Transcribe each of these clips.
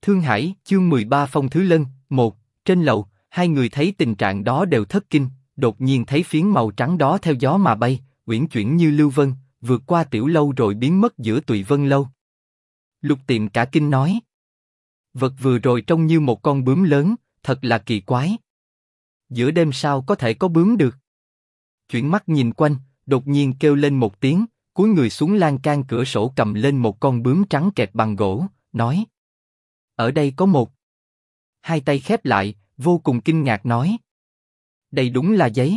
Thương Hải, chương 13 Phong Thứ Lân, 1, trên lầu, hai người thấy tình trạng đó đều thất kinh, đột nhiên thấy phiến màu trắng đó theo gió mà bay, uyển chuyển như lưu vân, vượt qua tiểu lâu rồi biến mất giữa Tùy Vân lâu. Lục Tiệm cả kinh nói: vật vừa rồi trông như một con bướm lớn, thật là kỳ quái. Giữa đêm sao có thể có bướm được? Chuyển mắt nhìn quanh, đột nhiên kêu lên một tiếng, cúi người xuống lan can cửa sổ cầm lên một con bướm trắng kẹp bằng gỗ, nói: ở đây có một. Hai tay khép lại, vô cùng kinh ngạc nói: đây đúng là giấy.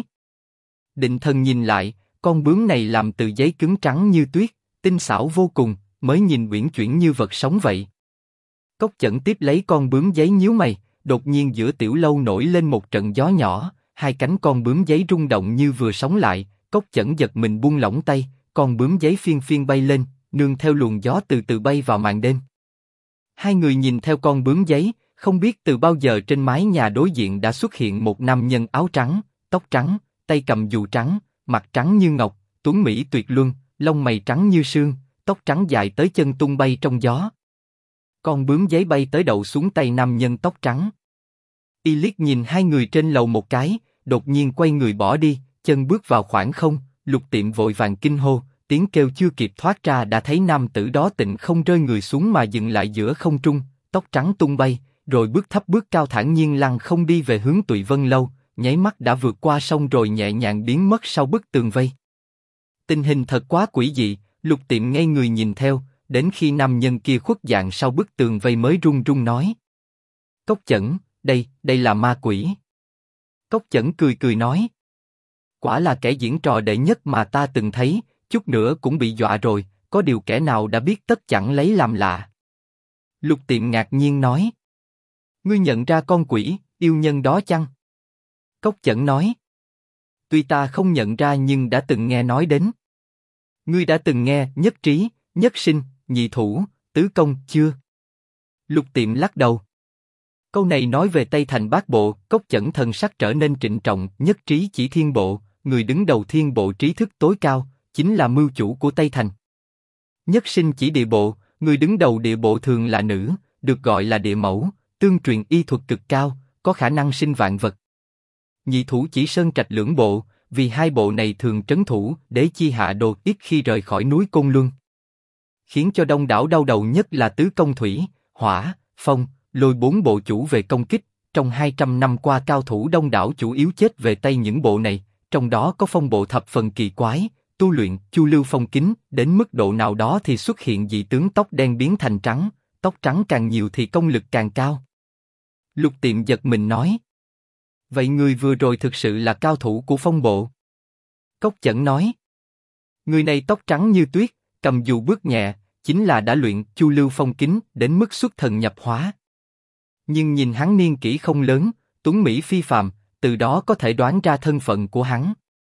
Định thần nhìn lại, con bướm này làm từ giấy cứng trắng như tuyết, tinh xảo vô cùng, mới nhìn uyển chuyển như vật sống vậy. Cốc Chẩn tiếp lấy con bướm giấy nhíu mày, đột nhiên giữa tiểu lâu nổi lên một trận gió nhỏ, hai cánh con bướm giấy rung động như vừa sống lại. Cốc Chẩn giật mình buông lỏng tay, con bướm giấy phiên phiên bay lên, nương theo luồng gió từ từ bay vào màn đêm. Hai người nhìn theo con bướm giấy, không biết từ bao giờ trên mái nhà đối diện đã xuất hiện một nam nhân áo trắng, tóc trắng, tay cầm dù trắng, mặt trắng như ngọc, tuấn mỹ tuyệt luân, lông mày trắng như sương, tóc trắng dài tới chân tung bay trong gió. Con bướm giấy bay tới đậu xuống tay nam nhân tóc trắng. Y liếc nhìn hai người trên lầu một cái, đột nhiên quay người bỏ đi, chân bước vào khoảng không. Lục Tiệm vội vàng kinh hô, tiếng kêu chưa kịp thoát ra đã thấy nam tử đó tịnh không rơi người xuống mà dừng lại giữa không trung, tóc trắng tung bay, rồi bước thấp bước cao thản nhiên lăng không đi về hướng Tùy Vân lâu, nháy mắt đã vượt qua sông rồi nhẹ nhàng biến mất sau bức tường vây. Tình hình thật quá quỷ dị, Lục Tiệm ngây người nhìn theo, đến khi nam nhân kia khuất dạng sau bức tường vây mới run run nói: Cốc Chẩn, đây là ma quỷ. Cốc Chẩn cười cười nói: quả là kẻ diễn trò đệ nhất mà ta từng thấy, chút nữa cũng bị dọa rồi, có điều kẻ nào đã biết tất chẳng lấy làm lạ. Lục Tiệm ngạc nhiên nói: ngươi nhận ra con quỷ, yêu nhân đó chăng? Cốc Chẩn nói: tuy ta không nhận ra nhưng đã từng nghe nói đến. Ngươi đã từng nghe nhất trí, nhất sinh, nhị thủ, tứ công chưa? Lục Tiệm lắc đầu. Câu này nói về Tây Thành Bát Bộ. Cốc Chẩn thần sắc trở nên trịnh trọng. Nhất trí chỉ thiên bộ, người đứng đầu thiên bộ trí thức tối cao, chính là mưu chủ của Tây Thành. Nhất sinh chỉ địa bộ, người đứng đầu địa bộ thường là nữ, được gọi là địa mẫu, tương truyền y thuật cực cao, có khả năng sinh vạn vật. Nhị thủ chỉ sơn trạch lưỡng bộ, vì hai bộ này thường trấn thủ để chi hạ đột ít khi rời khỏi núi Côn Luân. Khiến cho đông đảo đau đầu nhất là tứ công thủy, hỏa, phong, lôi bốn bộ chủ về công kích. Trong 200 năm qua cao thủ đông đảo chủ yếu chết về tay những bộ này, trong đó có phong bộ thập phần kỳ quái, tu luyện chu lưu phong kính đến mức độ nào đó thì xuất hiện dị tướng tóc đen biến thành trắng, tóc trắng càng nhiều thì công lực càng cao. Lục Tiệm giật mình nói: vậy người vừa rồi thực sự là cao thủ của phong bộ? Cốc Chẩn nói: người này tóc trắng như tuyết, cầm dù bước nhẹ, chính là đã luyện chu lưu phong kính đến mức xuất thần nhập hóa. Nhưng nhìn hắn niên kỷ không lớn, tuấn mỹ phi phàm, từ đó có thể đoán ra thân phận của hắn.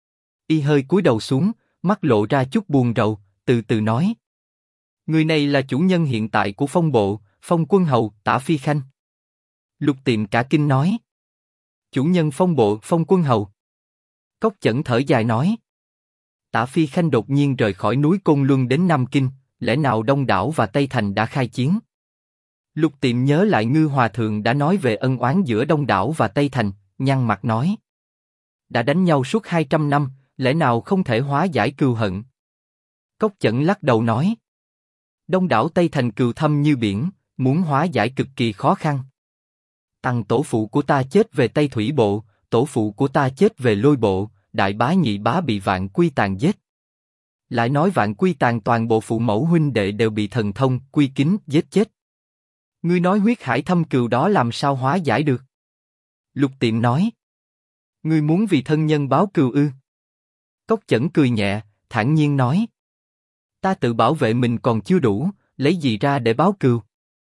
Y hơi cúi đầu xuống, mắt lộ ra chút buồn rầu, từ từ nói: người này là chủ nhân hiện tại của phong bộ, Phong Quân Hầu Tả Phi Khanh. Lục Tiệm cả kinh nói: chủ nhân phong bộ Phong Quân Hầu? Cốc Chẩn thở dài nói: Tả Phi Khanh đột nhiên rời khỏi núi Côn Luân đến Nam Kinh, lẽ nào Đông Đảo và Tây Thành đã khai chiến? Lục Tiệm nhớ lại Ngư Hòa Thượng đã nói về ân oán giữa Đông Đảo và Tây Thành, nhăn mặt nói: đã đánh nhau suốt 200 năm, lẽ nào không thể hóa giải cừu hận? Cốc Chẩn lắc đầu nói: Đông Đảo Tây Thành cừu thâm như biển, muốn hóa giải cực kỳ khó khăn. Tăng tổ phụ của ta chết về Tây Thủy Bộ, tổ phụ của ta chết về Lôi Bộ, đại bá nhị bá bị Vạn Quy Tàn giết. Lại nói Vạn Quy Tàn toàn bộ phụ mẫu huynh đệ đều bị Thần Thông, Quy Kính giết chết. Ngươi nói huyết hải thâm cừu đó làm sao hóa giải được? Lục Tiệm nói: ngươi muốn vì thân nhân báo cừu ư? Cốc Chẩn cười nhẹ, thản nhiên nói: ta tự bảo vệ mình còn chưa đủ, lấy gì ra để báo cừu?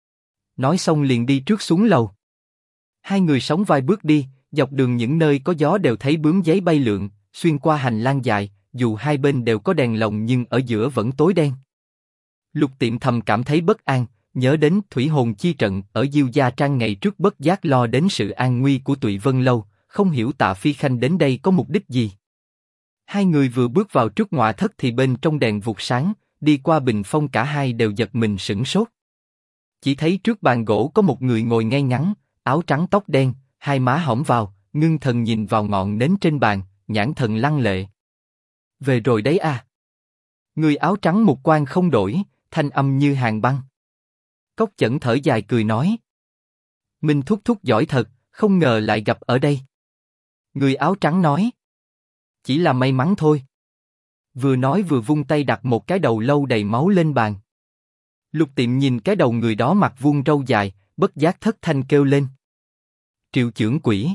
Nói xong liền đi trước xuống lầu. Hai người sóng vai bước đi, dọc đường những nơi có gió đều thấy bướm giấy bay lượn, xuyên qua hành lang dài, dù hai bên đều có đèn lồng nhưng ở giữa vẫn tối đen. Lục Tiệm thầm cảm thấy bất an, nhớ đến thủy hồn chi trận ở Diêu Gia Trang ngày trước bất giác lo đến sự an nguy của Tùy Vân lâu, không hiểu Tạ Phi Khanh đến đây có mục đích gì. Hai người vừa bước vào trước ngoại thất thì bên trong đèn vụt sáng, đi qua bình phong cả hai đều giật mình sửng sốt. chỉ thấy trước bàn gỗ có một người ngồi ngay ngắn, áo trắng tóc đen, hai má hõm vào, ngưng thần nhìn vào ngọn nến trên bàn, nhãn thần lăng lệ. Về rồi đấy à? Người áo trắng mục quan không đổi, thanh âm như hàn băng. Cốc Chẩn thở dài cười nói. Minh thúc thúc giỏi thật, không ngờ lại gặp ở đây. Người áo trắng nói. Chỉ là may mắn thôi. Vừa nói vừa vung tay đặt một cái đầu lâu đầy máu lên bàn. Lục Tiệm nhìn cái đầu người đó mặt vuông râu dài, bất giác thất thanh kêu lên. Triệu chưởng quỷ.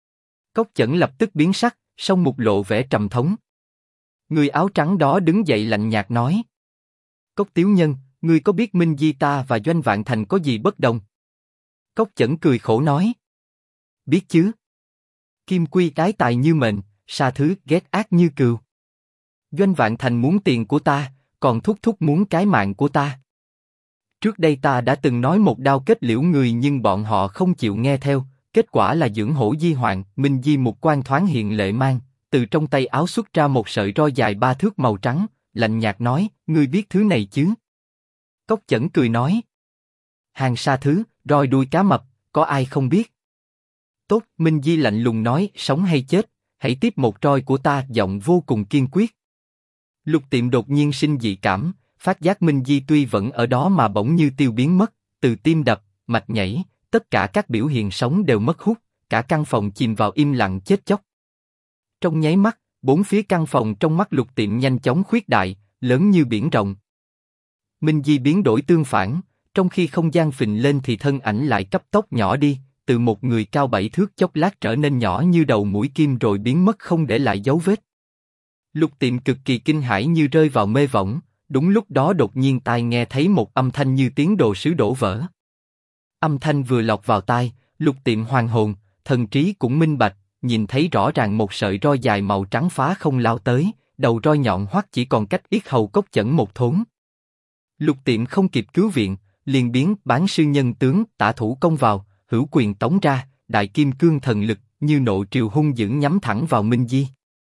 Cốc Chẩn lập tức biến sắc, song mục lộ vẻ trầm thống. Người áo trắng đó đứng dậy lạnh nhạt nói. Cốc tiểu nhân, ngươi có biết Minh Di ta và Doanh Vạn Thành có gì bất đồng? Cốc Chẩn cười khổ nói. Biết chứ. Kim quy ái tài như mệnh, sa thứ ghét ác như cừu. Doanh Vạn Thành muốn tiền của ta, còn thúc thúc muốn cái mạng của ta. Trước đây ta đã từng nói một đao kết liễu người nhưng bọn họ không chịu nghe theo, kết quả là dưỡng hổ di hoạn. Minh Di một quan thoáng hiện lệ mang, từ trong tay áo xuất ra một sợi roi dài 3 thước màu trắng, lạnh nhạt nói, ngươi biết thứ này chứ? Cốc Chẩn cười nói. Hàng sa thứ, roi đuôi cá mập, có ai không biết? Tốt, Minh Di lạnh lùng nói, sống hay chết, hãy tiếp một roi của ta, giọng vô cùng kiên quyết. Lục Tiệm đột nhiên sinh dị cảm, phát giác Minh Di tuy vẫn ở đó mà bỗng như tiêu biến mất, từ tim đập, mạch nhảy, tất cả các biểu hiện sống đều mất hút, cả căn phòng chìm vào im lặng chết chóc. Trong nháy mắt, bốn phía căn phòng trong mắt Lục Tiệm nhanh chóng khuyết đại, lớn như biển rộng. Minh Di biến đổi tương phản, trong khi không gian phình lên thì thân ảnh lại cấp tốc nhỏ đi, từ một người cao 7 thước chốc lát trở nên nhỏ như đầu mũi kim rồi biến mất không để lại dấu vết. Lục Tiệm cực kỳ kinh hãi như rơi vào mê võng, đúng lúc đó đột nhiên tai nghe thấy một âm thanh như tiếng đồ sứ đổ vỡ. Âm thanh vừa lọt vào tai, Lục Tiệm hoàn hồn, thần trí cũng minh bạch, nhìn thấy rõ ràng một sợi roi dài màu trắng phá không lao tới, đầu roi nhọn hoắt chỉ còn cách yết hầu Cốc Chẩn một thốn. Lục Tiệm không kịp cứu viện, liền biến bán sư nhân tướng tả thủ công vào, hữu quyền tống ra, đại kim cương thần lực như nộ triều hung dữ nhắm thẳng vào Minh Di.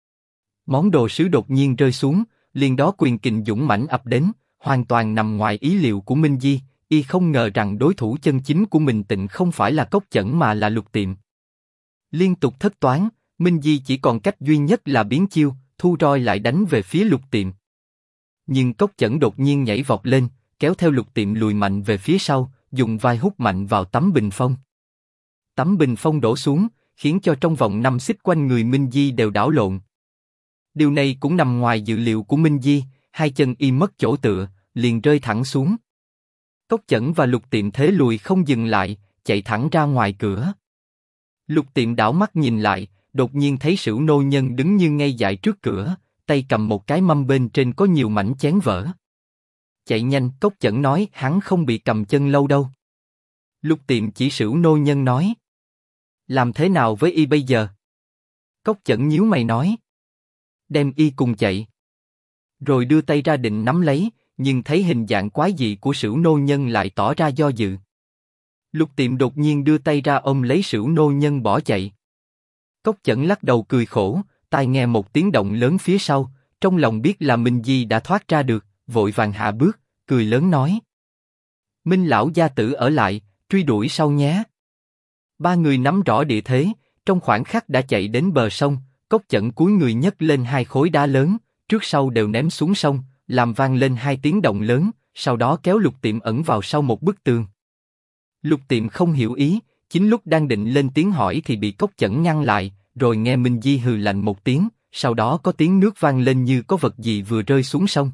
Món đồ sứ đột nhiên rơi xuống, liền đó quyền kình dũng mãnh ập đến, hoàn toàn nằm ngoài ý liệu của Minh Di. Y không ngờ rằng đối thủ chân chính của mình tịnh không phải là Cốc Chẩn mà là Lục Tiệm. Liên tục thất toán, Minh Di chỉ còn cách duy nhất là biến chiêu, thu roi lại đánh về phía Lục Tiệm. Nhưng Cốc Chẩn đột nhiên nhảy vọt lên, kéo theo Lục Tiệm lùi mạnh về phía sau, dùng vai hút mạnh vào tấm bình phong. Tấm bình phong đổ xuống, khiến cho trong vòng 5 xích quanh người Minh Di đều đảo lộn. Điều này cũng nằm ngoài dự liệu của Minh Di, hai chân y mất chỗ tựa, liền rơi thẳng xuống. Cốc Chẩn và Lục Tiệm thế lùi không dừng lại, chạy thẳng ra ngoài cửa. Lục Tiệm đảo mắt nhìn lại, đột nhiên thấy Sửu nô nhân đứng như ngây dại trước cửa, tay cầm một cái mâm bên trên có nhiều mảnh chén vỡ. Chạy nhanh, Cốc Chẩn nói, hắn không bị cầm chân lâu đâu. Lục Tiệm chỉ Sửu nô nhân nói. Làm thế nào với y bây giờ? Cốc Chẩn nhíu mày nói. Đem y cùng chạy. Rồi đưa tay ra định nắm lấy, nhưng thấy hình dạng quái dị của Sửu nô nhân lại tỏ ra do dự. Lục Tiệm đột nhiên đưa tay ra ôm lấy Sửu nô nhân bỏ chạy. Cốc Chẩn lắc đầu cười khổ, tai nghe một tiếng động lớn phía sau, trong lòng biết là Minh Di đã thoát ra được, vội vàng hạ bước, cười lớn nói: Minh lão gia tử ở lại, truy đuổi sau nhé. Ba người nắm rõ địa thế, trong khoảnh khắc đã chạy đến bờ sông. Cốc Chẩn cúi người nhấc lên hai khối đá lớn, trước sau đều ném xuống sông, làm vang lên hai tiếng động lớn, sau đó kéo Lục Tiệm ẩn vào sau một bức tường. Lục Tiệm không hiểu ý, chính lúc đang định lên tiếng hỏi thì bị Cốc Chẩn ngăn lại, rồi nghe Minh Di hừ lạnh một tiếng, sau đó có tiếng nước vang lên như có vật gì vừa rơi xuống sông.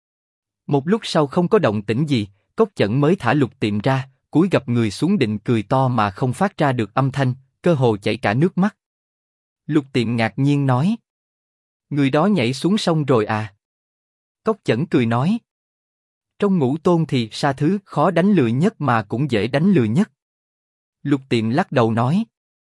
Một lúc sau không có động tĩnh gì, Cốc Chẩn mới thả Lục Tiệm ra, cúi gập người xuống định cười to mà không phát ra được âm thanh, cơ hồ chảy cả nước mắt. Lục Tiệm ngạc nhiên nói: Người đó nhảy xuống sông rồi à? Cốc Chẩn cười nói: Trong ngũ tôn thì sa thứ khó đánh lừa nhất mà cũng dễ đánh lừa nhất. Lục Tiệm lắc đầu nói: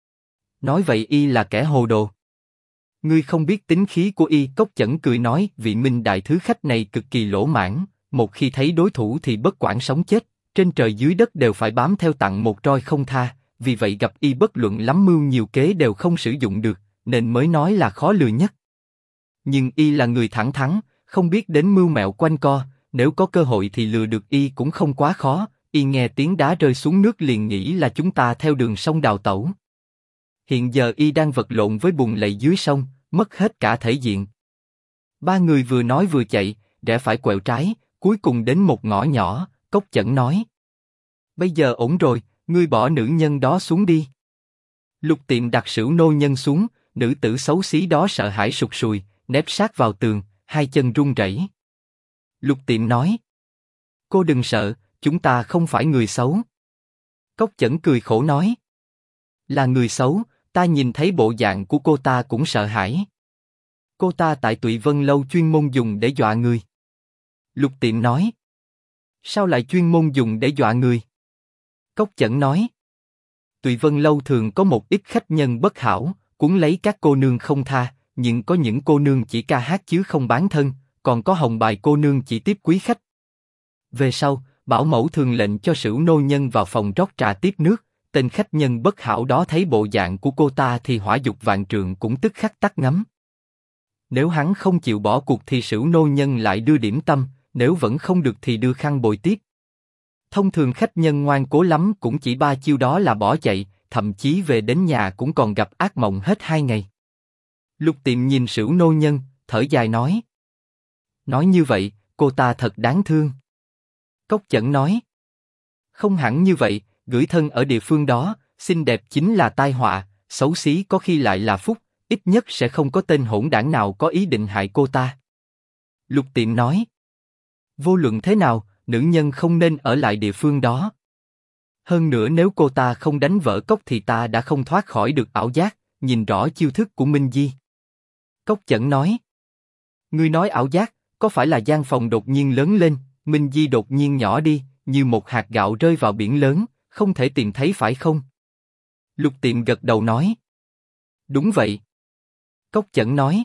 Nói vậy y là kẻ hồ đồ. Ngươi không biết tính khí của y. Cốc Chẩn cười nói: Vị Minh đại thứ khách này cực kỳ lỗ mãn, một khi thấy đối thủ thì bất quản sống chết, trên trời dưới đất đều phải bám theo tặng một roi không tha. Vì vậy gặp y bất luận lắm mưu nhiều kế đều không sử dụng được, nên mới nói là khó lừa nhất. Nhưng y là người thẳng thắn, không biết đến mưu mẹo quanh co, nếu có cơ hội thì lừa được y cũng không quá khó. y nghe tiếng đá rơi xuống nước liền nghĩ là chúng ta theo đường sông đào tẩu. Hiện giờ y đang vật lộn với bùn lầy dưới sông, mất hết cả thể diện. Ba người vừa nói vừa chạy, rẽ phải quẹo trái, cuối cùng đến một ngõ nhỏ, Cốc Chẩn nói. Bây giờ ổn rồi, ngươi bỏ nữ nhân đó xuống đi. Lục Tiệm đặt Sửu nô nhân xuống, nữ tử xấu xí đó sợ hãi sụt sùi, nép sát vào tường, hai chân run rẩy. Lục Tiệm nói. Cô đừng sợ, chúng ta không phải người xấu. Cốc Chẩn cười khổ nói. Là người xấu, ta nhìn thấy bộ dạng của cô ta cũng sợ hãi. Cô ta tại Tụy Vân Lâu chuyên môn dùng để dọa người. Lục Tiệm nói. Sao lại chuyên môn dùng để dọa người? Cốc Chẩn nói. Tụy Vân Lâu thường có một ít khách nhân bất hảo, cuốn lấy các cô nương không tha, nhưng có những cô nương chỉ ca hát chứ không bán thân, còn có hồng bài cô nương chỉ tiếp quý khách. Về sau, bảo mẫu thường lệnh cho Sửu nô nhân vào phòng rót trà tiếp nước, tên khách nhân bất hảo đó thấy bộ dạng của cô ta thì hỏa dục vạn trượng cũng tức khắc tắt ngấm. Nếu hắn không chịu bỏ cuộc thì Sửu nô nhân lại đưa điểm tâm, nếu vẫn không được thì đưa khăn bồi tiếp. Thông thường khách nhân ngoan cố lắm cũng chỉ 3 chiêu đó là bỏ chạy, thậm chí về đến nhà cũng còn gặp ác mộng hết 2 ngày. Lục Tiệm nhìn Sửu nô nhân, thở dài nói. Nói như vậy, cô ta thật đáng thương. Cốc Chẩn nói. Không hẳn như vậy, gửi thân ở địa phương đó, xinh đẹp chính là tai họa, xấu xí có khi lại là phúc, ít nhất sẽ không có tên hỗn đảng nào có ý định hại cô ta. Lục Tiệm nói. Vô luận thế nào, nữ nhân không nên ở lại địa phương đó. Hơn nữa nếu cô ta không đánh vỡ Cốc thì ta đã không thoát khỏi được ảo giác, nhìn rõ chiêu thức của Minh Di. Cốc Chẩn nói. Ngươi nói ảo giác, có phải là gian phòng đột nhiên lớn lên, Minh Di đột nhiên nhỏ đi, như một hạt gạo rơi vào biển lớn, không thể tìm thấy phải không? Lục Tiệm gật đầu nói. Đúng vậy. Cốc Chẩn nói.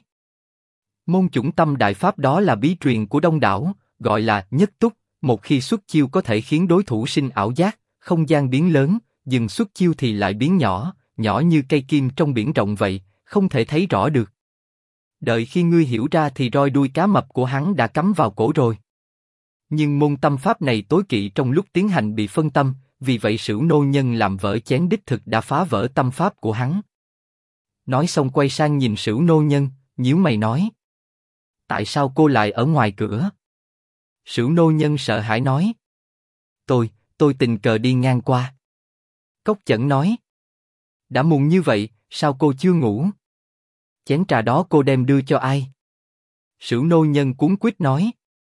Môn chủng tâm đại pháp đó là bí truyền của Đông Đảo, gọi là nhất túc, một khi xuất chiêu có thể khiến đối thủ sinh ảo giác, không gian biến lớn, dừng xuất chiêu thì lại biến nhỏ, nhỏ như cây kim trong biển rộng vậy, không thể thấy rõ được. Đợi khi ngươi hiểu ra thì roi đuôi cá mập của hắn đã cắm vào cổ rồi. Nhưng môn tâm pháp này tối kỵ trong lúc tiến hành bị phân tâm, vì vậy Sửu nô nhân làm vỡ chén đích thực đã phá vỡ tâm pháp của hắn. Nói xong quay sang nhìn Sửu nô nhân, nhíu mày nói. Tại sao cô lại ở ngoài cửa? Sửu nô nhân sợ hãi nói. Tôi tình cờ đi ngang qua. Cốc Chẩn nói. Đã muộn như vậy, sao cô chưa ngủ? Chén trà đó cô đem đưa cho ai? Sửu nô nhân cuống quýt nói.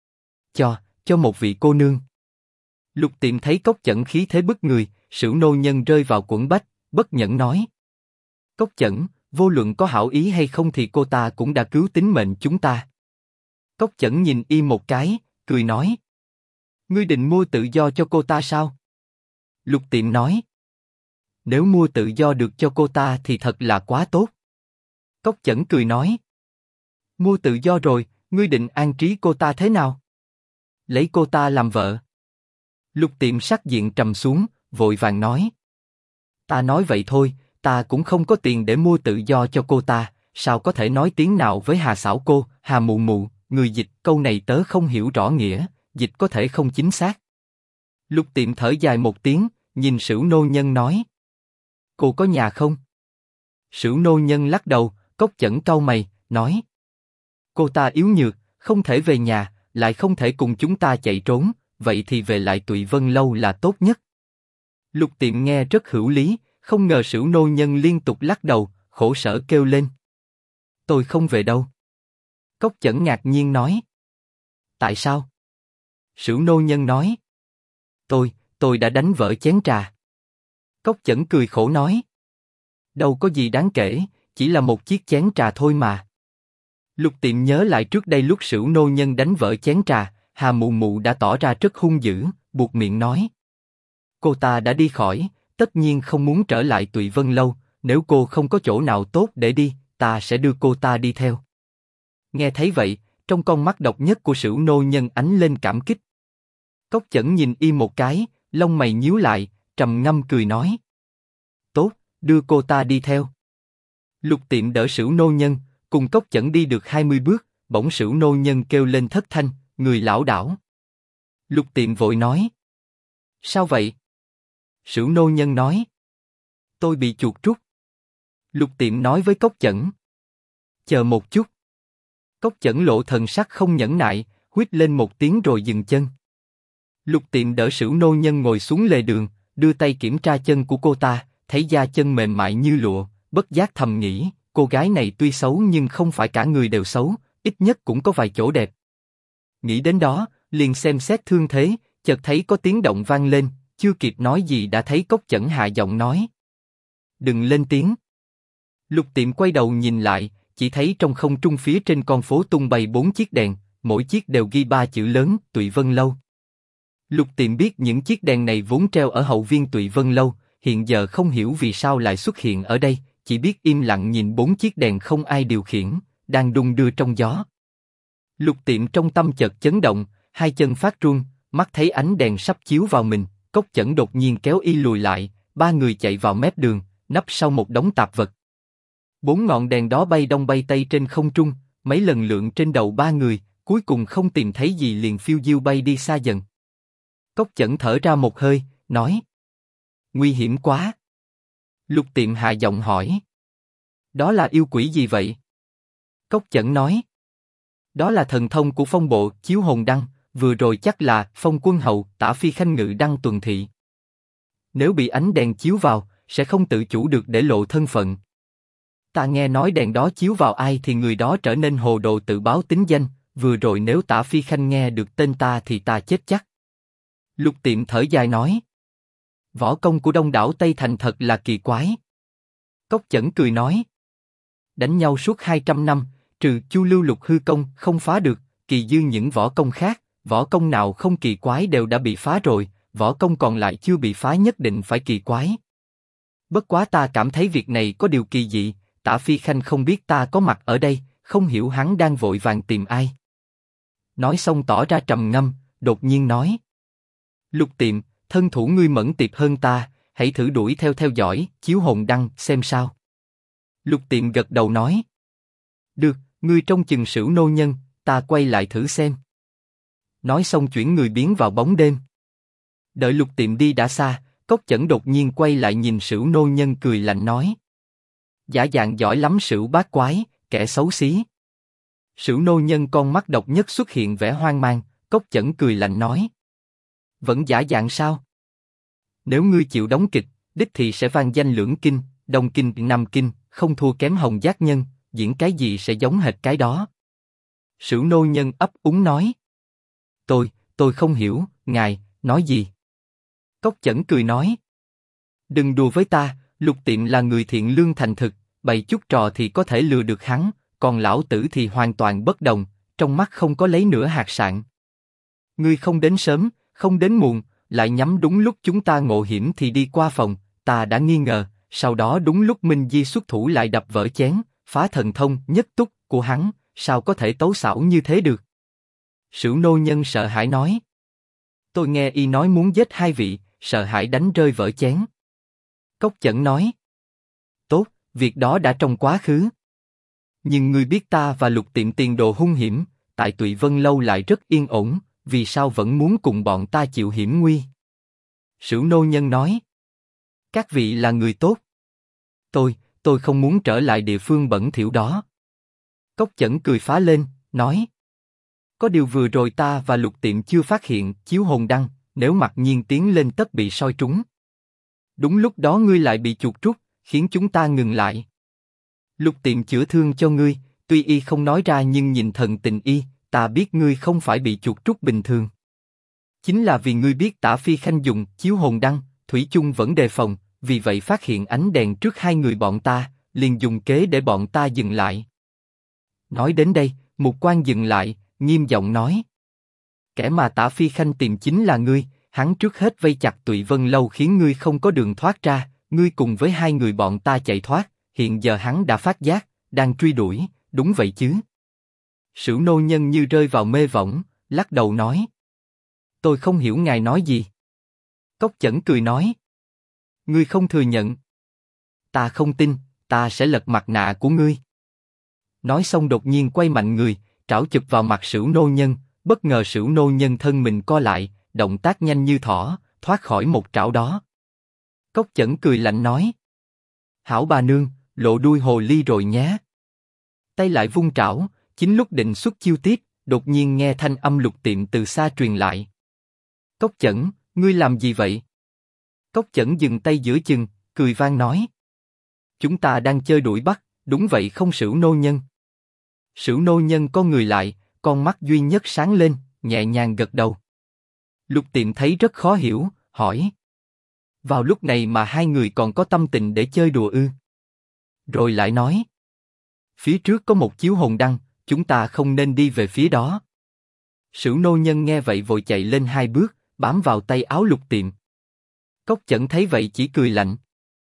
Cho một vị cô nương. Lục Tiệm thấy Cốc Chẩn khí thế bức người, Sửu nô nhân rơi vào quẫn bách, bất nhẫn nói. Cốc Chẩn, vô luận có hảo ý hay không thì cô ta cũng đã cứu tính mệnh chúng ta. Cốc Chẩn nhìn y một cái, cười nói. Ngươi định mua tự do cho cô ta sao? Lục Tiệm nói. Nếu mua tự do được cho cô ta thì thật là quá tốt. Cốc Chẩn cười nói. Mua tự do rồi, ngươi định an trí cô ta thế nào? Lấy cô ta làm vợ. Lục Tiệm sắc diện trầm xuống, vội vàng nói. Ta nói vậy thôi, ta cũng không có tiền để mua tự do cho cô ta, sao có thể nói tiếng nào với Hà xảo cô, Hà mụ mụ, người dịch câu này tớ không hiểu rõ nghĩa, dịch có thể không chính xác. Lục Tiệm thở dài một tiếng, nhìn Sửu nô nhân nói. Cô có nhà không? Sửu nô nhân lắc đầu, Cốc Chẩn cau mày, nói. Cô ta yếu nhược, không thể về nhà, lại không thể cùng chúng ta chạy trốn, vậy thì về lại Tụy Vân Lâu là tốt nhất. Lục Tiệm nghe rất hữu lý, không ngờ Sửu nô nhân liên tục lắc đầu, khổ sở kêu lên. Tôi không về đâu. Cốc Chẩn ngạc nhiên nói. Tại sao? Sửu nô nhân nói. Tôi đã đánh vỡ chén trà. Cốc Chẩn cười khổ nói. Đâu có gì đáng kể, chỉ là một chiếc chén trà thôi mà. Lục Tiệm nhớ lại trước đây lúc Sửu nô nhân đánh vỡ chén trà, Hà mụ mụ đã tỏ ra rất hung dữ, buộc miệng nói. Cô ta đã đi khỏi, tất nhiên không muốn trở lại Tụy Vân Lâu, nếu cô không có chỗ nào tốt để đi, ta sẽ đưa cô ta đi theo. Nghe thấy vậy, trong con mắt độc nhất của Sửu nô nhân ánh lên cảm kích. Cốc Chẩn nhìn y một cái, lông mày nhíu lại, trầm ngâm cười nói. Tốt, đưa cô ta đi theo. Lục Tiệm đỡ Sửu nô nhân, cùng Cốc Chẩn đi được 20 bước, bỗng Sửu nô nhân kêu lên thất thanh, người lảo đảo. Lục Tiệm vội nói. Sao vậy? Sửu nô nhân nói. Tôi bị chuột rút. Lục Tiệm nói với Cốc Chẩn. Chờ một chút. Cốc Chẩn lộ thần sắc không nhẫn nại, huýt lên một tiếng rồi dừng chân. Lục Tiệm đỡ Sửu nô nhân ngồi xuống lề đường, đưa tay kiểm tra chân của cô ta, thấy da chân mềm mại như lụa, bất giác thầm nghĩ, cô gái này tuy xấu nhưng không phải cả người đều xấu, ít nhất cũng có vài chỗ đẹp. Nghĩ đến đó, liền xem xét thương thế, chợt thấy có tiếng động vang lên, chưa kịp nói gì đã thấy Cốc Chẩn hạ giọng nói. Đừng lên tiếng. Lục Tiệm quay đầu nhìn lại, chỉ thấy trong không trung phía trên con phố tung bay 4 chiếc đèn, mỗi chiếc đều ghi 3 chữ lớn, Tụy Vân Lâu. Lục Tiệm biết những chiếc đèn này vốn treo ở hậu viên Tụy Vân Lâu, hiện giờ không hiểu vì sao lại xuất hiện ở đây, chỉ biết im lặng nhìn 4 chiếc đèn không ai điều khiển, đang đung đưa trong gió. Lục Tiệm trong tâm chợt chấn động, hai chân phát run, mắt thấy ánh đèn sắp chiếu vào mình, Cốc Chẩn đột nhiên kéo y lùi lại, ba người chạy vào mép đường, nấp sau một đống tạp vật. 4 ngọn đèn đó bay đông bay tây trên không trung, mấy lần lượn trên đầu ba người, cuối cùng không tìm thấy gì liền phiêu diêu bay đi xa dần. Cốc Chẩn thở ra một hơi, nói: nguy hiểm quá. Lục Tiệm hạ giọng hỏi: đó là yêu quỷ gì vậy? Cốc Chẩn nói: đó là thần thông của phong bộ chiếu hồn đăng, vừa rồi chắc là Phong Quân Hầu Tả Phi Khanh ngự đăng tuần thị. Nếu bị ánh đèn chiếu vào, sẽ không tự chủ được để lộ thân phận. Ta nghe nói đèn đó chiếu vào ai thì người đó trở nên hồ đồ tự báo tính danh, vừa rồi nếu Tả Phi Khanh nghe được tên ta thì ta chết chắc. Lục Tiệm thở dài nói: võ công của đông đảo Tây Thành thật là kỳ quái. Cốc Chẩn cười nói: đánh nhau suốt 200 năm, trừ Chu Lưu Lục hư công không phá được, kỳ dư những võ công khác, võ công nào không kỳ quái đều đã bị phá rồi, võ công còn lại chưa bị phá nhất định phải kỳ quái. Bất quá ta cảm thấy việc này có điều kỳ dị, Tả Phi Khanh không biết ta có mặt ở đây, không hiểu hắn đang vội vàng tìm ai. Nói xong tỏ ra trầm ngâm, đột nhiên nói: Lục Tiệm, thân thủ ngươi mẫn tiệp hơn ta, hãy thử đuổi theo theo dõi chiếu hồn đăng xem sao. Lục Tiệm gật đầu nói: được, ngươi trông chừng Sửu nô nhân, ta quay lại thử xem. Nói xong chuyển người biến vào bóng đêm. Đợi Lục Tiệm đi đã xa, Cốc Chẩn đột nhiên quay lại nhìn Sửu nô nhân cười lạnh nói: giả dạng giỏi lắm Sửu bát quái, kẻ xấu xí. Sửu nô nhân con mắt độc nhất xuất hiện vẻ hoang mang, Cốc Chẩn cười lạnh nói: vẫn giả dạng sao? Nếu ngươi chịu đóng kịch, đích thì sẽ vang danh lưỡng kinh, đông kinh, nam kinh, không thua kém Hồng Giác Nhân, diễn cái gì sẽ giống hệt cái đó. Sửu nô nhân ấp úng nói: tôi không hiểu, ngài nói gì? Cốc Chẩn cười nói: đừng đùa với ta, Lục Tiệm là người thiện lương thành thực, bày chút trò thì có thể lừa được hắn, còn lão tử thì hoàn toàn bất đồng, trong mắt không có lấy nửa hạt sạn. Ngươi không đến sớm, không đến muộn, lại nhắm đúng lúc chúng ta ngộ hiểm thì đi qua phòng, ta đã nghi ngờ, sau đó đúng lúc Minh Di xuất thủ lại đập vỡ chén, phá thần thông nhất túc của hắn, sao có thể tấu xảo như thế được? Sửu nô nhân sợ hãi nói: tôi nghe y nói muốn giết hai vị, sợ hãi đánh rơi vỡ chén. Cốc Chẩn nói: tốt, việc đó đã trong quá khứ. Nhưng ngươi biết ta và Lục Tiệm tiền đồ hung hiểm, tại Tụy Vân Lâu lại rất yên ổn, vì sao vẫn muốn cùng bọn ta chịu hiểm nguy? Sửu nô nhân nói: các vị là người tốt. Tôi không muốn trở lại địa phương bẩn thỉu đó. Cốc Chẩn cười phá lên, nói: có điều vừa rồi ta và Lục Tiệm chưa phát hiện chiếu hồn đăng, nếu mặc nhiên tiến lên tất bị soi trúng. Đúng lúc đó ngươi lại bị chuột rút, khiến chúng ta ngừng lại. Lục Tiệm chữa thương cho ngươi, tuy y không nói ra nhưng nhìn thần tình y, ta biết ngươi không phải bị chuột rút bình thường. Chính là vì ngươi biết Tả Phi Khanh dùng chiếu hồn đăng, thủy chung vẫn đề phòng, vì vậy phát hiện ánh đèn trước hai người bọn ta, liền dùng kế để bọn ta dừng lại. Nói đến đây, Mục Quan dừng lại, nghiêm giọng nói: kẻ mà Tả Phi Khanh tìm chính là ngươi, hắn trước hết vây chặt Tụy Vân Lâu khiến ngươi không có đường thoát ra, ngươi cùng với hai người bọn ta chạy thoát, hiện giờ hắn đã phát giác, đang truy đuổi, đúng vậy chứ? Sửu nô nhân như rơi vào mê võng, lắc đầu nói: tôi không hiểu ngài nói gì. Cốc Chẩn cười nói: ngươi không thừa nhận. Ta không tin, ta sẽ lật mặt nạ của ngươi. Nói xong đột nhiên quay mạnh người, trảo chụp vào mặt Sửu nô nhân, bất ngờ Sửu nô nhân thân mình co lại, động tác nhanh như thỏ, thoát khỏi một trảo đó. Cốc Chẩn cười lạnh nói: Hảo bà nương, lộ đuôi hồ ly rồi nhé. Tay lại vung trảo, chính lúc định xuất chiêu tiếp, đột nhiên nghe thanh âm Lục Tiệm từ xa truyền lại. Cốc Chẩn, ngươi làm gì vậy? Cốc Chẩn dừng tay giữa chừng, cười vang nói: Chúng ta đang chơi đuổi bắt, đúng vậy không Sửu nô nhân? Sửu nô nhân co người lại, con mắt duy nhất sáng lên, nhẹ nhàng gật đầu. Lục Tiệm thấy rất khó hiểu, hỏi: Vào lúc này mà hai người còn có tâm tình để chơi đùa ư? Rồi lại nói: Phía trước có một chiếu hồn đăng, chúng ta không nên đi về phía đó. Sửu nô nhân nghe vậy vội chạy lên 2 bước, bám vào tay áo Lục Tiệm. Cốc Chẩn thấy vậy chỉ cười lạnh.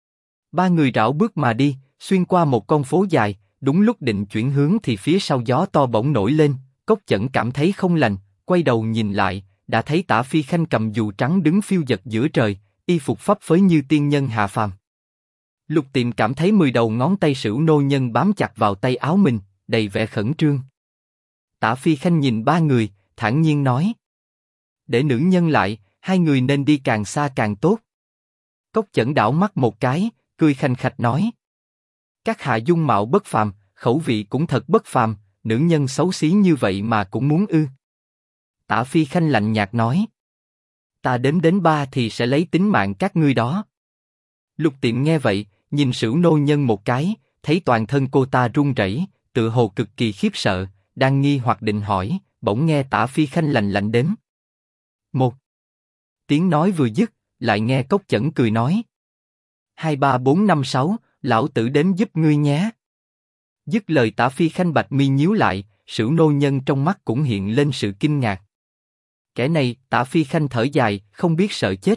3 người rảo bước mà đi, xuyên qua một con phố dài, đúng lúc định chuyển hướng thì phía sau gió to bỗng nổi lên. Cốc Chẩn cảm thấy không lành, quay đầu nhìn lại, đã thấy Tả Phi Khanh cầm dù trắng đứng phiêu dật giữa trời, y phục phấp phới như tiên nhân hạ phàm. Lục Tiệm cảm thấy 10 đầu ngón tay Sửu nô nhân bám chặt vào tay áo mình, đầy vẻ khẩn trương. Tả Phi Khanh nhìn 3 người, thản nhiên nói: Để nữ nhân lại, hai người nên đi càng xa càng tốt. Cốc Chẩn đảo mắt một cái, cười khanh khách nói: Các hạ dung mạo bất phàm, khẩu vị cũng thật bất phàm, nữ nhân xấu xí như vậy mà cũng muốn ư? Tả Phi Khanh lạnh nhạt nói: Ta đếm đến 3 thì sẽ lấy tính mạng các ngươi đó. Lục Tiệm nghe vậy, nhìn Sửu nô nhân một cái, thấy toàn thân cô ta run rẩy, tựa hồ cực kỳ khiếp sợ, đang nghi hoặc định hỏi, bỗng nghe Tả Phi Khanh lạnh lạnh đếm. 1. Tiếng nói vừa dứt, lại nghe Cốc Chẩn cười nói: 2, 3, 4, 5, 6, lão tử đếm giúp ngươi nhé. Dứt lời Tả Phi Khanh bạch mi nhíu lại, Sửu nô nhân trong mắt cũng hiện lên sự kinh ngạc. Kẻ này, Tả Phi Khanh thở dài, không biết sợ chết.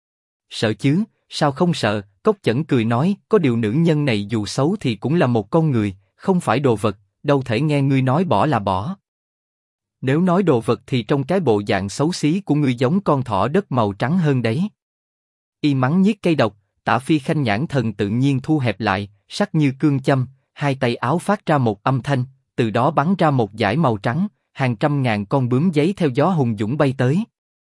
Sợ chứ, sao không sợ? Cốc Chẩn cười nói, có điều nữ nhân này dù xấu thì cũng là một con người, không phải đồ vật, đâu thể nghe ngươi nói bỏ là bỏ. Nếu nói đồ vật thì trong cái bộ dạng xấu xí của ngươi giống con thỏ đất màu trắng hơn đấy. Y mắng nhiếc cây độc, Tả Phi Khanh nhãn thần tự nhiên thu hẹp lại, sắc như cương châm, hai tay áo phát ra một âm thanh, từ đó bắn ra một dải màu trắng, hàng trăm ngàn con bướm giấy theo gió hùng dũng bay tới.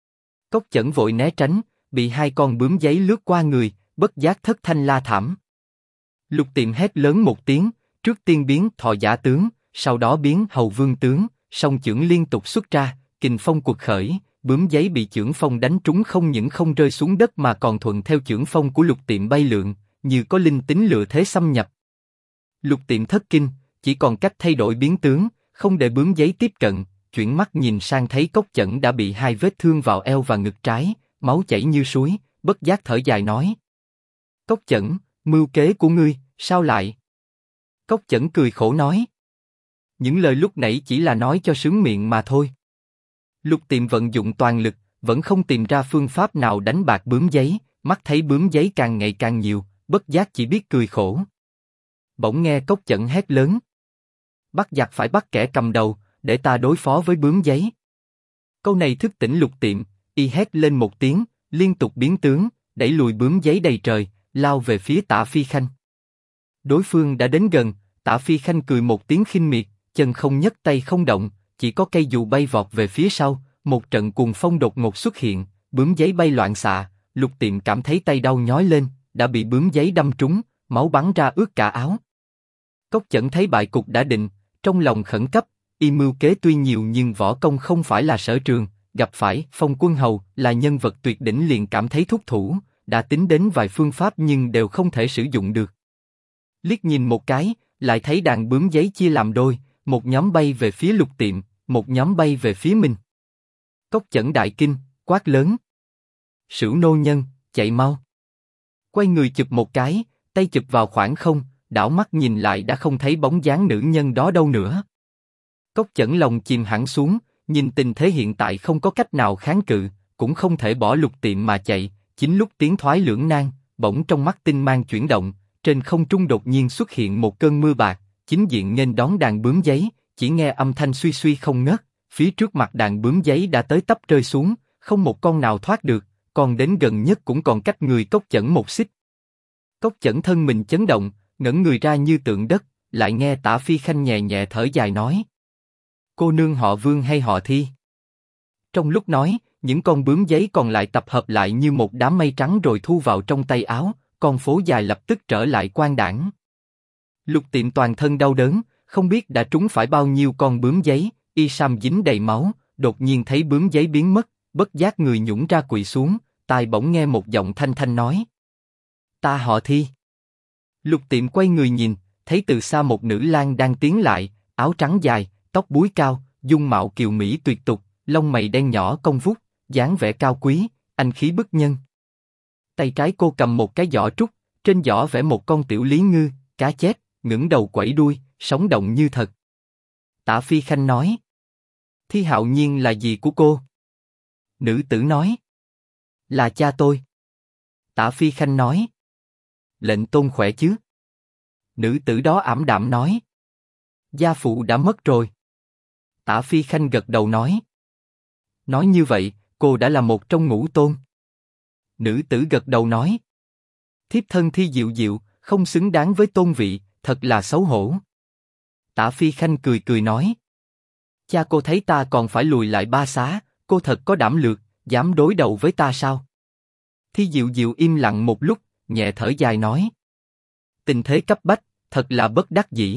Cốc Chẩn vội né tránh, bị 2 con bướm giấy lướt qua người, bất giác thất thanh la thảm. Lục Tiệm hét lớn một tiếng, trước tiên biến Thọ Giả tướng, sau đó biến Hầu Vương tướng, song chưởng liên tục xuất ra, kình phong quật khởi, bướm giấy bị chưởng phong đánh trúng không những không rơi xuống đất mà còn thuận theo chưởng phong của Lục Tiệm bay lượn, như có linh tính lựa thế xâm nhập. Lục Tiệm thất kinh, chỉ còn cách thay đổi biến tướng, không để bướm giấy tiếp cận, chuyển mắt nhìn sang thấy Cốc Chẩn đã bị 2 vết thương vào eo và ngực trái, máu chảy như suối, bất giác thở dài nói: Cốc Chẩn, mưu kế của ngươi, sao lại? Cốc Chẩn cười khổ nói: Những lời lúc nãy chỉ là nói cho sướng miệng mà thôi. Lục Tiệm vận dụng toàn lực, vẫn không tìm ra phương pháp nào đánh bạc bướm giấy, mắt thấy bướm giấy càng ngày càng nhiều, bất giác chỉ biết cười khổ. Bỗng nghe Cốc Chẩn hét lớn: Bắt giặc phải bắt kẻ cầm đầu, để ta đối phó với bướm giấy. Câu này thức tỉnh Lục Tiệm, y hét lên một tiếng, liên tục biến tướng, đẩy lùi bướm giấy đầy trời, lao về phía Tả Phi Khanh. Đối phương đã đến gần, Tả Phi Khanh cười một tiếng khinh miệt, chân không nhấc tay không động, chỉ có cây dù bay vọt về phía sau, một trận cuồng phong đột ngột xuất hiện, bướm giấy bay loạn xạ, Lục Tiệm cảm thấy tay đau nhói lên, đã bị bướm giấy đâm trúng, máu bắn ra ướt cả áo. Cốc Chẩn thấy bại cục đã định, trong lòng khẩn cấp, y mưu kế tuy nhiều nhưng võ công không phải là sở trường, gặp phải Phong Quân Hầu là nhân vật tuyệt đỉnh liền cảm thấy thúc thủ, đã tính đến vài phương pháp nhưng đều không thể sử dụng được. Liếc nhìn một cái, lại thấy đàn bướm giấy chia làm đôi, một nhóm bay về phía Lục Tiệm, một nhóm bay về phía mình. Cốc Chẩn đại kinh, quát lớn: Sửu nô nhân, chạy mau! Quay người chụp một cái, tay chụp vào khoảng không, đảo mắt nhìn lại đã không thấy bóng dáng nữ nhân đó đâu nữa. Cốc Chẩn lòng chìm hẳn xuống, nhìn tình thế hiện tại không có cách nào kháng cự, cũng không thể bỏ Lục Tiệm mà chạy. Chính lúc tiến thoái lưỡng nan, bỗng trong mắt tinh mang chuyển động, trên không trung đột nhiên xuất hiện một cơn mưa bạc, chính diện nghênh đón đàn bướm giấy, chỉ nghe âm thanh suy suy không ngớt, phía trước mặt đàn bướm giấy đã tới tấp rơi xuống, không một con nào thoát được, còn đến gần nhất cũng còn cách người Cốc Chẩn một xích. Cốc Chẩn thân mình chấn động, ngẩng người ra như tượng đất, lại nghe Tả Phi Khanh nhẹ nhẹ thở dài nói: Cô nương họ Vương hay họ Thi? Trong lúc nói, những con bướm giấy còn lại tập hợp lại như một đám mây trắng rồi thu vào trong tay áo, con phố dài lập tức trở lại quang đãng. Lục Tiệm toàn thân đau đớn, không biết đã trúng phải bao nhiêu con bướm giấy, y sam dính đầy máu, đột nhiên thấy bướm giấy biến mất, bất giác người nhũn ra quỳ xuống, tai bỗng nghe một giọng thanh thanh nói: "Ta họ Thi." Lục Tiệm quay người nhìn, thấy từ xa một nữ lang đang tiến lại, áo trắng dài, tóc búi cao, dung mạo kiều mỹ tuyệt tục, lông mày đen nhỏ cong vút, dáng vẻ cao quý, anh khí bức nhân. Tay trái cô cầm một cái giỏ trúc, trên giỏ vẽ một con tiểu lý ngư, cá chép, ngẩng đầu quẩy đuôi, sống động như thật. Tả Phi Khanh nói: "Thi Hạo Nhiên là gì của cô?" Nữ tử nói: "Là cha tôi." Tả Phi Khanh nói: "Lệnh tôn khỏe chứ?" Nữ tử đó ảm đạm nói: "Gia phụ đã mất rồi." Tả Phi Khanh gật đầu nói: "Nói như vậy, cô đã là một trong ngũ tôn." Nữ tử gật đầu nói: "Thiếp thân Thi Diệu Diệu, không xứng đáng với tôn vị, thật là xấu hổ." Tả Phi Khanh cười cười nói: "Cha cô thấy ta còn phải lùi lại 3 xá, cô thật có đảm lược, dám đối đầu với ta sao?" Thi Diệu Diệu im lặng một lúc, nhẹ thở dài nói: "Tình thế cấp bách, thật là bất đắc dĩ."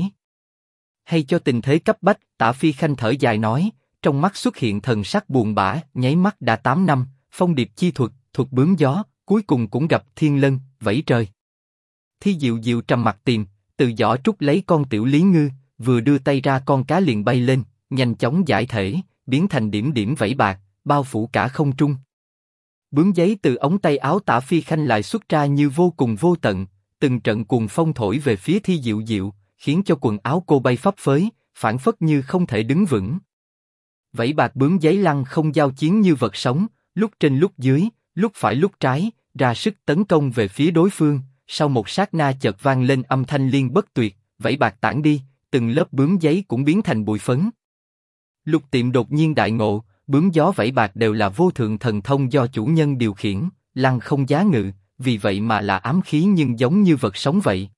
Hay cho tình thế cấp bách, Tả Phi Khanh thở dài nói, trong mắt xuất hiện thần sắc buồn bã, nháy mắt đã 8 năm, phong điệp chi thuật, thuật bướm gió, cuối cùng cũng gặp thiên lân, vẫy trời. Thi Diệu Diệu trầm mặt tìm, từ giỏ trúc lấy con tiểu lý ngư, vừa đưa tay ra con cá liền bay lên, nhanh chóng giải thể, biến thành điểm điểm vảy bạc, bao phủ cả không trung. Bướm giấy từ ống tay áo Tả Phi Khanh lại xuất ra như vô cùng vô tận, từng trận cuồng phong thổi về phía Thi Diệu Diệu, khiến cho quần áo cô bay phấp phới, phảng phất như không thể đứng vững. Vảy bạc bướm giấy lăng không giao chiến như vật sống, lúc trên lúc dưới, lúc phải lúc trái, ra sức tấn công về phía đối phương. Sau một sát na chợt vang lên âm thanh liên bất tuyệt, vảy bạc tản đi, từng lớp bướm giấy cũng biến thành bụi phấn. Lục Tiệm đột nhiên đại ngộ, bướm gió vảy bạc đều là vô thượng thần thông do chủ nhân điều khiển, lăng không giá ngự, vì vậy mà là ám khí nhưng giống như vật sống vậy.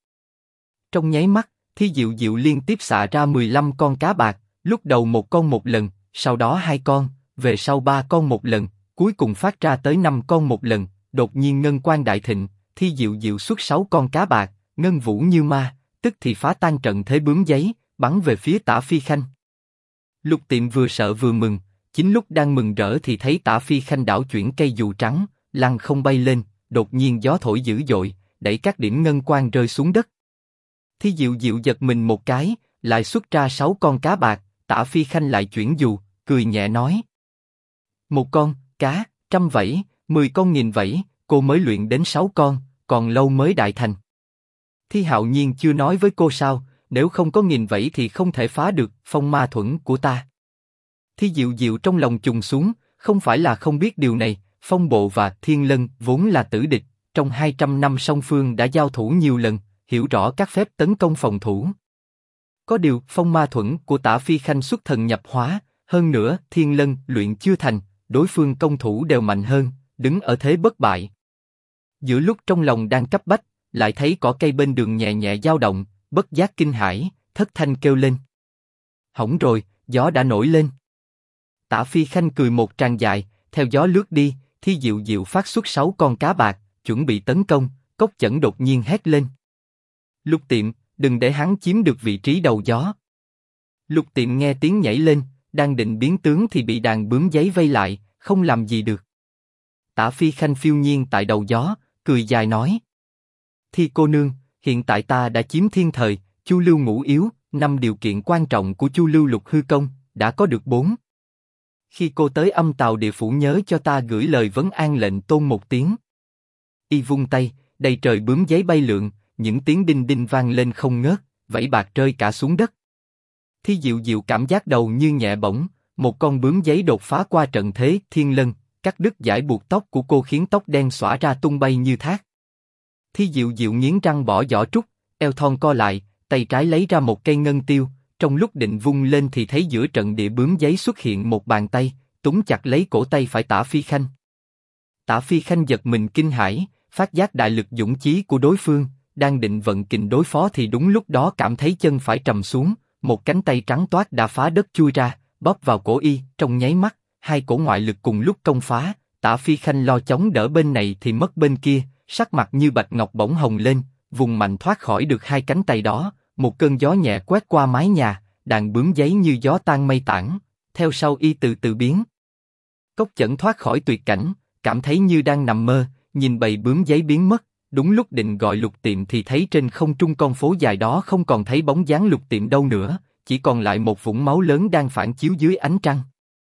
Trong nháy mắt, Thi Diệu Diệu liên tiếp xạ ra 15 con cá bạc, lúc đầu một con một lần, sau đó 2 con, về sau 3 con một lần, cuối cùng phát ra tới 5 con một lần. Đột nhiên ngân quang đại thịnh, Thi Diệu Diệu xuất 6 con cá bạc, ngân vũ như ma, tức thì phá tan trận thế bướm giấy, bắn về phía Tả Phi Khanh. Lục Tiệm vừa sợ vừa mừng, chính lúc đang mừng rỡ thì thấy Tả Phi Khanh đảo chuyển cây dù trắng, lăng không bay lên, đột nhiên gió thổi dữ dội, đẩy các điểm ngân quang rơi xuống đất. Thi Diệu Diệu giật mình một cái, lại xuất ra 6 con cá bạc, Tả Phi Khanh lại chuyển dù, cười nhẹ nói: "Một con cá, trăm vảy, 10 con nghìn vảy, cô mới luyện đến 6 con, còn lâu mới đại thành. Thi Hạo Nhiên chưa nói với cô sao, nếu không có nghìn vảy thì không thể phá được phong ma thuẫn của ta." Thi Diệu Diệu trong lòng trùng xuống, không phải là không biết điều này, Phong Bộ và Thiên Lân vốn là tử địch, trong 200 năm song phương đã giao thủ nhiều lần, hiểu rõ các phép tấn công phòng thủ. Có điều, phong ma thuẫn của Tả Phi Khanh xuất thần nhập hóa, hơn nữa Thiên Lân luyện chưa thành, đối phương công thủ đều mạnh hơn, đứng ở thế bất bại. Giữa lúc trong lòng đang cấp bách, lại thấy cỏ cây bên đường nhẹ nhẹ dao động, bất giác kinh hãi, thất thanh kêu lên: "Hỏng rồi, gió đã nổi lên." Tả Phi Khanh cười một tràng dài, theo gió lướt đi, Thi Diệu Diệu phát xuất 6 con cá bạc, chuẩn bị tấn công, Cốc Chẩn đột nhiên hét lên: "Lục Tiệm, đừng để hắn chiếm được vị trí đầu gió." Lục Tiệm nghe tiếng nhảy lên, đang định biến tướng thì bị đàn bướm giấy vây lại, không làm gì được. Tả Phi Khanh phiêu nhiên tại đầu gió, cười dài nói: "Thi cô nương, hiện tại ta đã chiếm thiên thời, Chu Lưu ngũ yếu, 5 điều kiện quan trọng của Chu Lưu Lục hư công, đã có được 4. Khi cô tới Âm Tào Địa Phủ nhớ cho ta gửi lời vấn an lệnh tôn một tiếng." Y vung tay, đầy trời bướm giấy bay lượn, những tiếng đinh đinh vang lên không ngớt, vảy bạc rơi cả xuống đất. Thi Diệu Diệu cảm giác đầu như nhẹ bỗng, một con bướm giấy đột phá qua trận thế Thiên Lân, cắt đứt dải buộc tóc của cô khiến tóc đen xõa ra tung bay như thác. Thi Diệu Diệu nghiến răng bỏ giỏ trúc, eo thon co lại, tay trái lấy ra một cây ngân tiêu, trong lúc định vung lên thì thấy giữa trận địa bướm giấy xuất hiện một bàn tay, túm chặt lấy cổ tay phải Tả Phi Khanh. Tả Phi Khanh giật mình kinh hãi, phát giác đại lực dũng chí của đối phương, đang định vận kình đối phó thì đúng lúc đó cảm thấy chân phải trầm xuống, một cánh tay trắng toát đã phá đất chui ra, bóp vào cổ y, trong nháy mắt, hai cổ ngoại lực cùng lúc công phá, Tả Phi Khanh lo chống đỡ bên này thì mất bên kia, sắc mặt như bạch ngọc bỗng hồng lên, vùng mạnh thoát khỏi được hai cánh tay đó, một cơn gió nhẹ quét qua mái nhà, đàn bướm giấy như gió tan mây tản, theo sau y từ từ biến. Cốc Chẩn thoát khỏi tuyệt cảnh, cảm thấy như đang nằm mơ, nhìn bầy bướm giấy biến mất, đúng lúc định gọi Lục Tiệm thì thấy trên không trung con phố dài đó không còn thấy bóng dáng Lục Tiệm đâu nữa, chỉ còn lại một vũng máu lớn đang phản chiếu dưới ánh trăng.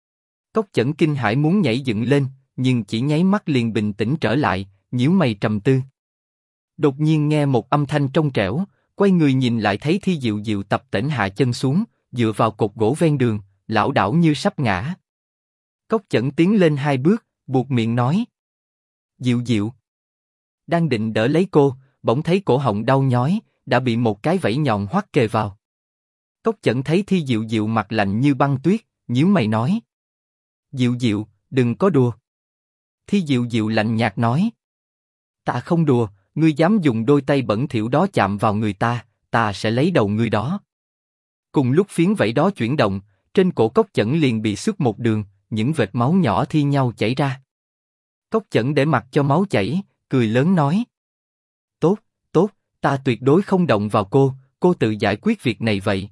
Cốc Chẩn kinh hãi muốn nhảy dựng lên, nhưng chỉ nháy mắt liền bình tĩnh trở lại, nhíu mày trầm tư. Đột nhiên nghe một âm thanh trong trẻo, quay người nhìn lại thấy Thi Diệu Diệu tập tễnh hạ chân xuống, dựa vào cột gỗ ven đường, lảo đảo như sắp ngã. Cốc Chẩn tiến lên hai bước, buột miệng nói: Diệu Diệu. Đang định đỡ lấy cô, bỗng thấy cổ họng đau nhói, đã bị một cái vảy nhọn hoắt kề vào. Cốc Chẩn thấy Thi Diệu Diệu mặt lạnh như băng tuyết, nhíu mày nói: Diệu Diệu, đừng có đùa. Thi Diệu Diệu lạnh nhạt nói: Ta không đùa, ngươi dám dùng đôi tay bẩn thỉu đó chạm vào người ta, ta sẽ lấy đầu ngươi đó. Cùng lúc phiến vảy đó chuyển động, trên cổ Cốc Chẩn liền bị xước một đường, những vệt máu nhỏ thi nhau chảy ra. Cốc Chẩn để mặc cho máu chảy, cười lớn nói: Tốt, tốt, ta tuyệt đối không động vào cô tự giải quyết việc này vậy.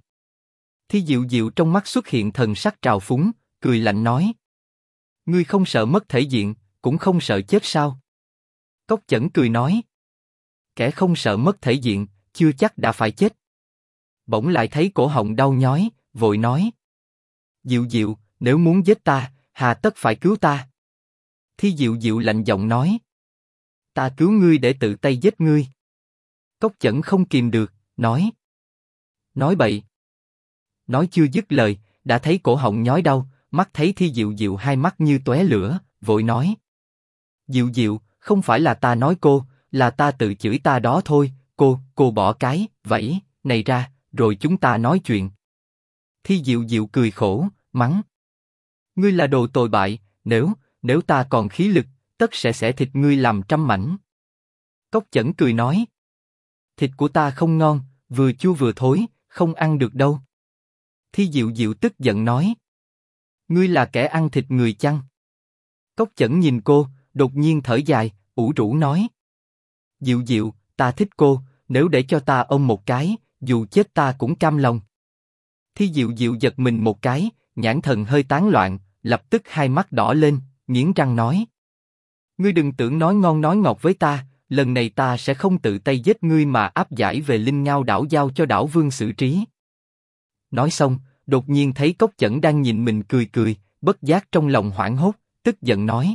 Thi Diệu Diệu trong mắt xuất hiện thần sắc trào phúng, cười lạnh nói: Ngươi không sợ mất thể diện, cũng không sợ chết sao? Cốc Chẩn cười nói: Kẻ không sợ mất thể diện, chưa chắc đã phải chết. Bỗng lại thấy cổ họng đau nhói, vội nói: Diệu Diệu, nếu muốn giết ta, hà tất phải cứu ta? Thi Diệu Diệu lạnh giọng nói: Ta cứu ngươi để tự tay giết ngươi. Cốc Chẩn không kìm được, nói: Nói bậy. Nói chưa dứt lời, đã thấy cổ họng nhói đau, mắt thấy Thi Diệu Diệu hai mắt như tóe lửa, vội nói: Diệu Diệu, không phải là ta nói cô, là ta tự chửi ta đó thôi, cô bỏ cái vẫy này ra, rồi chúng ta nói chuyện. Thi Diệu Diệu cười khổ, mắng: Ngươi là đồ tồi bại, nếu ta còn khí lực, tất sẽ xẻ thịt ngươi làm trăm mảnh. Cốc Chẩn cười nói: Thịt của ta không ngon, vừa chua vừa thối, không ăn được đâu. Thi Diệu Diệu tức giận nói: Ngươi là kẻ ăn thịt người chăng? Cốc Chẩn nhìn cô, đột nhiên thở dài, ủ rũ nói: Diệu Diệu, ta thích cô, nếu để cho ta ôm một cái, dù chết ta cũng cam lòng. Thi Diệu Diệu giật mình một cái, nhãn thần hơi tán loạn, lập tức hai mắt đỏ lên, nghiến răng nói: Ngươi đừng tưởng nói ngon nói ngọt với ta, lần này ta sẽ không tự tay giết ngươi mà áp giải về Linh Ngao đảo giao cho đảo vương xử trí. Nói xong, đột nhiên thấy Cốc Chẩn đang nhìn mình cười cười, bất giác trong lòng hoảng hốt, tức giận nói: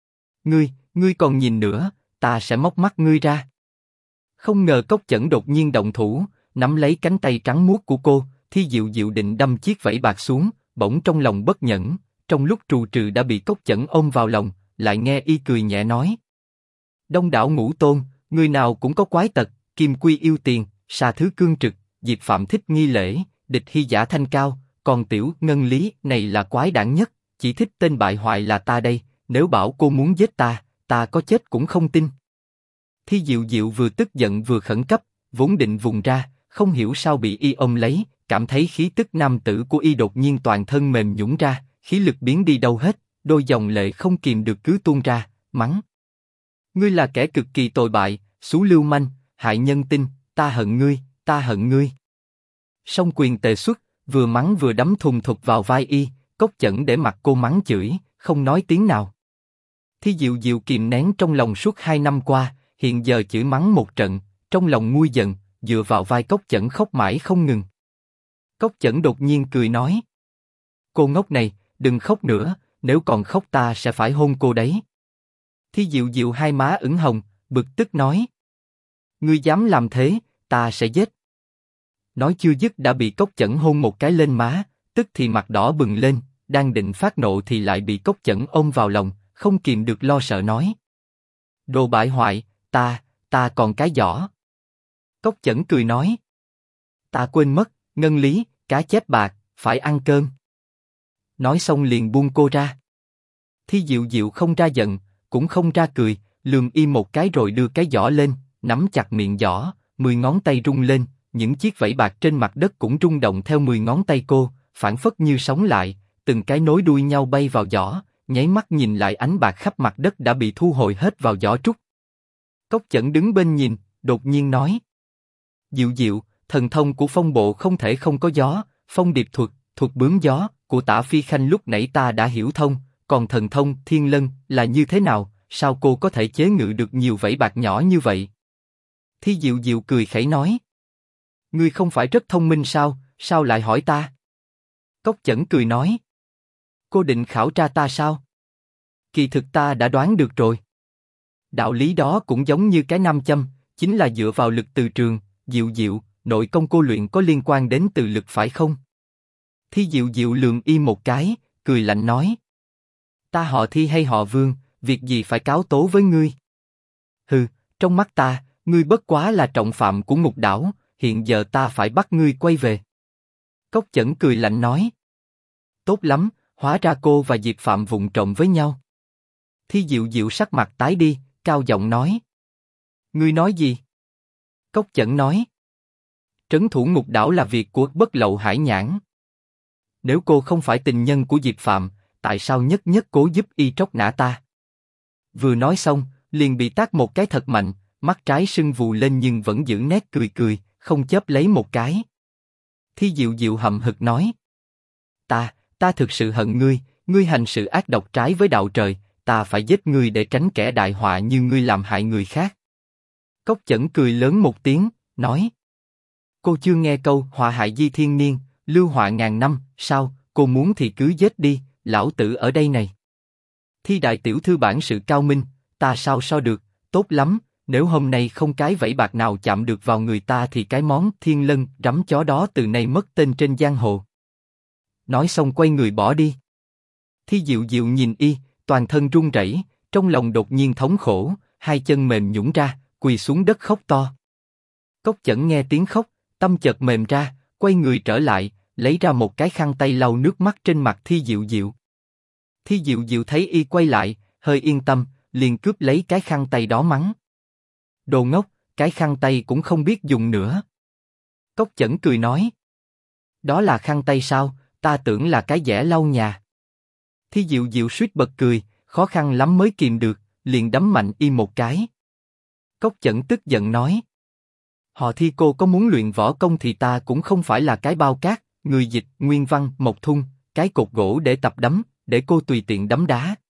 Ngươi còn nhìn nữa, ta sẽ móc mắt ngươi ra. Không ngờ Cốc Chẩn đột nhiên động thủ, nắm lấy cánh tay trắng muốt của cô, Thi Diệu Diệu định đâm chiếc vảy bạc xuống, bỗng trong lòng bất nhẫn, trong lúc trù trừ đã bị Cốc Chẩn ôm vào lòng, lại nghe y cười nhẹ nói: Đông đảo ngũ tôn, người nào cũng có quái tật, Kim Quy yêu tiền, Xà Thứ cương trực, Diệp Phạm thích nghi lễ, Địch Hy giả thanh cao, còn Tiểu Ngân Lý này là quái đản nhất, chỉ thích tên bại hoại là ta đây, nếu bảo cô muốn giết ta có chết cũng không tin. Thi Diệu Diệu vừa tức giận vừa khẩn cấp, vốn định vùng ra, không hiểu sao bị y ôm lấy, cảm thấy khí tức nam tử của y đột nhiên toàn thân mềm nhũn ra, khí lực biến đi đâu hết, đôi dòng lệ không kìm được cứ tuôn ra, mắng: Ngươi là kẻ cực kỳ tồi bại, xú lưu manh, hại nhân tinh, ta hận ngươi, ta hận ngươi. Song quyền tề xuất, vừa mắng vừa đấm thùng thục vào vai y, Cốc Chẩn để mặc cô mắng chửi, không nói tiếng nào. Thi Diệu Diệu kìm nén trong lòng suốt 2 năm qua, hiện giờ chửi mắng một trận, trong lòng nguôi giận, dựa vào vai Cốc Chẩn khóc mãi không ngừng. Cốc Chẩn đột nhiên cười nói: Cô ngốc này, đừng khóc nữa, nếu còn khóc ta sẽ phải hôn cô đấy. Thi Diệu Diệu hai má ửng hồng, bực tức nói: Ngươi dám làm thế, ta sẽ giết. Nói chưa dứt đã bị Cốc Chẩn hôn một cái lên má, tức thì mặt đỏ bừng lên, đang định phát nộ thì lại bị Cốc Chẩn ôm vào lòng, không kìm được lo sợ nói: Đồ bại hoại, ta còn cái giỏ. Cốc Chẩn cười nói: Ta quên mất, Ngân Lý, cá chép bạc, phải ăn cơm. Nói xong liền buông cô ra. Thi Diệu Diệu không ra giận, cũng không ra cười, lườm y một cái rồi đưa cái giỏ lên, nắm chặt miệng giỏ, 10 ngón tay rung lên, những chiếc vảy bạc trên mặt đất cũng rung động theo 10 ngón tay cô, phảng phất như sống lại, từng cái nối đuôi nhau bay vào giỏ, nháy mắt nhìn lại ánh bạc khắp mặt đất đã bị thu hồi hết vào giỏ trúc. Cốc Chẩn đứng bên nhìn, đột nhiên nói: Diệu diệu, thần thông của phong bộ không thể không có gió, phong điệp thuật, thuật bướm gió của Tả Phi Khanh lúc nãy ta đã hiểu thông, còn thần thông thiên lân là như thế nào? Sao cô có thể chế ngự được nhiều vảy bạc nhỏ như vậy? Thi Diệu Diệu cười khẩy nói: Ngươi không phải rất thông minh sao? Sao lại hỏi ta? Cốc Chẩn cười nói: Cô định khảo tra ta sao? Kỳ thực ta đã đoán được rồi. Đạo lý đó cũng giống như cái nam châm, chính là dựa vào lực từ trường. Diệu Diệu, nội công cô luyện có liên quan đến từ lực phải không? Thi Diệu Diệu lườm y một cái, cười lạnh nói: Ta họ Thi hay họ Vương, việc gì phải cáo tố với ngươi? Hừ, trong mắt ta, ngươi bất quá là trọng phạm của ngục đảo, hiện giờ ta phải bắt ngươi quay về. Cốc Chẩn cười lạnh nói: Tốt lắm, hóa ra cô và Diệp Phạm vụng trộm với nhau. Thi Diệu Diệu sắc mặt tái đi, cao giọng nói: Ngươi nói gì? Cốc Chẩn nói: Trấn thủ ngục đảo là việc của Bất Lậu Hải Nhãn. Nếu cô không phải tình nhân của Diệp Phạm, tại sao nhất nhất cố giúp y tróc nã ta? Vừa nói xong, liền bị tát một cái thật mạnh, mắt trái sưng vù lên nhưng vẫn giữ nét cười cười, không chớp lấy một cái. Thi Diệu Diệu hậm hực nói: Ta thực sự hận ngươi, ngươi hành sự ác độc trái với đạo trời, ta phải giết ngươi để tránh kẻ đại họa như ngươi làm hại người khác. Cốc Chẩn cười lớn một tiếng, nói: Cô chưa nghe câu họa hại di thiên niên, lưu họa ngàn năm, sao? Cô muốn thì cứ giết đi, lão tử ở đây này. Thi đại tiểu thư bản sự cao minh, ta sao so được? Tốt lắm, nếu hôm nay không cái vảy bạc nào chạm được vào người ta thì cái món thiên lân rắm chó đó từ nay mất tên trên giang hồ. Nói xong quay người bỏ đi. Thi Diệu Diệu nhìn y, toàn thân run rẩy, trong lòng đột nhiên thống khổ, hai chân mềm nhũn ra, quỳ xuống đất khóc to. Cốc Chẩn nghe tiếng khóc, tâm chợt mềm ra, quay người trở lại, lấy ra một cái khăn tay lau nước mắt trên mặt Thi Diệu Diệu. Thi Diệu Diệu thấy y quay lại, hơi yên tâm, liền cướp lấy cái khăn tay đó mắng: Đồ ngốc, cái khăn tay cũng không biết dùng nữa. Cốc Chẩn cười nói: Đó là khăn tay sao? Ta tưởng là cái giẻ lau nhà. Thi Diệu Diệu suýt bật cười, khó khăn lắm mới kìm được, liền đấm mạnh y một cái. Cốc Chẩn tức giận nói: Họ Thi cô có muốn luyện võ công thì ta cũng không phải là cái bao cát, người dịch, nguyên văn, mộc thung, cái cột gỗ để tập đấm, để cô tùy tiện đấm đá.